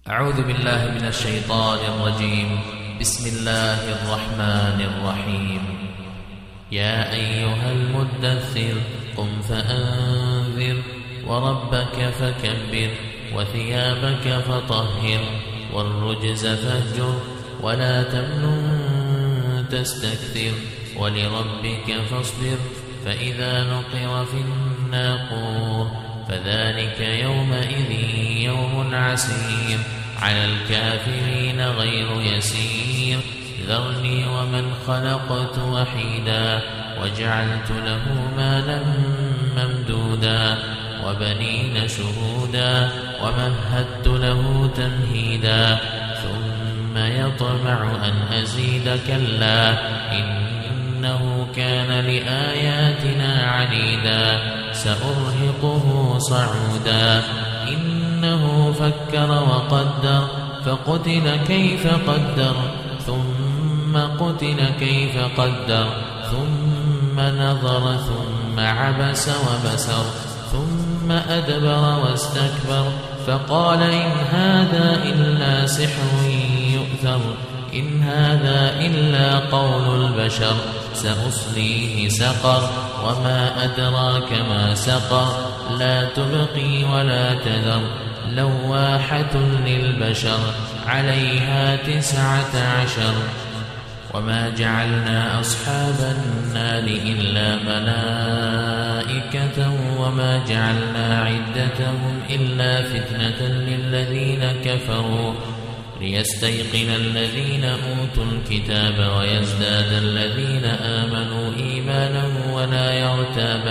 أعوذ بالله من الشيطان الرجيم. بسم الله الرحمن الرحيم. يا أيها المدثر قم فأنذر وربك فكبر وثيابك فطهر والرجز فاهجر ولا تمنن تستكثر ولربك فاصبر فإذا نقر في الناقور فذلك يومئذ يوم عسير على الكافرين غير يسير. ذرني ومن خلقت وحيدا وجعلت له مالا ممدودا وبنين شهودا ومهدت له تمهيدا ثم يطمع أن أزيد كلا إنه كان لآياتنا عنيدا سأرهقه صعودا إنه فكر وقدر فقتل كيف قدر ثم قتل كيف قدر ثم نظر ثم عبس وبسر ثم أدبر واستكبر فقال إن هذا إلا سحر يؤثر إن هذا إلا قول البشر سأصليه سقر وما أدراك ما سقر لا تبقي ولا تذر لواحة للبشر عليها 19. وما جعلنا أصحاب النار إلا ملائكة وما جعلنا عدتهم إلا فتنة للذين كفروا ليستيقن الذين أوتوا الكتاب ويزداد الذين آمنوا إيمانا ولا يرتاب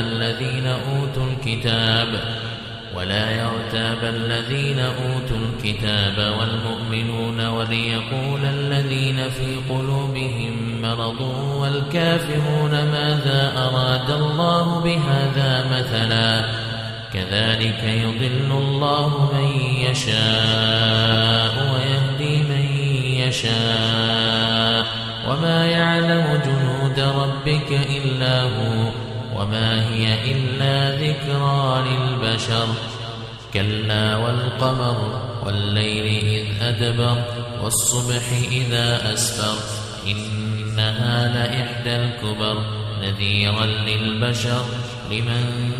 الذين أوتوا الكتاب والمؤمنون وليقول الذين في قلوبهم مرض والكافرون ماذا أراد الله بهذا مثلا كذلك يضل الله من يشاء ويهدي من يشاء وما يعلم جنود ربك إلا هو وما هي إلا ذكرى للبشر. كلا والقمر والليل إذ أدبر والصبح إذا أسفر إنها لإحدى الكبر نذيرا للبشر لمن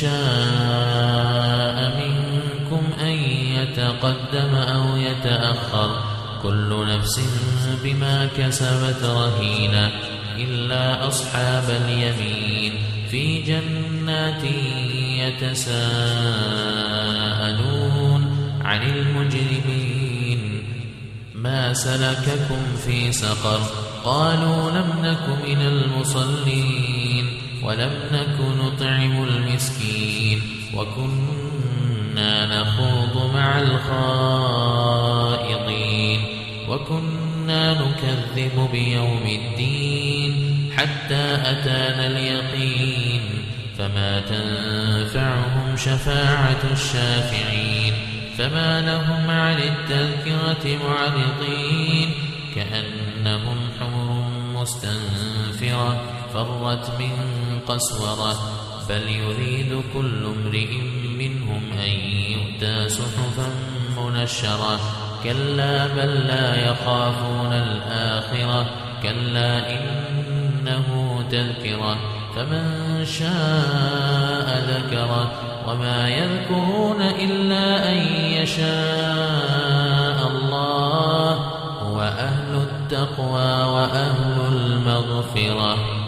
شاء منكم أن يتقدم أو يتأخر كل نفس بما كسبت رهينة إلا أصحاب اليمين في جنات يتساءلون عن المجرمين ما سلككم في سقر قالوا لم نك من المصلين ولم نك نطعم المسكين وكنا نخوض مع الخائضين وكنا نكذب بيوم الدين حتى أتانا اليقين فما تنفعهم شفاعة الشافعين فما لهم عن التذكرة معرضين كأنهم حمر مستنفرة فرت من قسورة بل يريد كل امرئ منهم أن يؤتى صحفا منشرة كلا بل لا يخافون الآخرة كلا إنه تذكرة فمن شاء ذكره وما يذكرون إلا أن يشاء الله هو أهل التقوى وأهل المغفرة.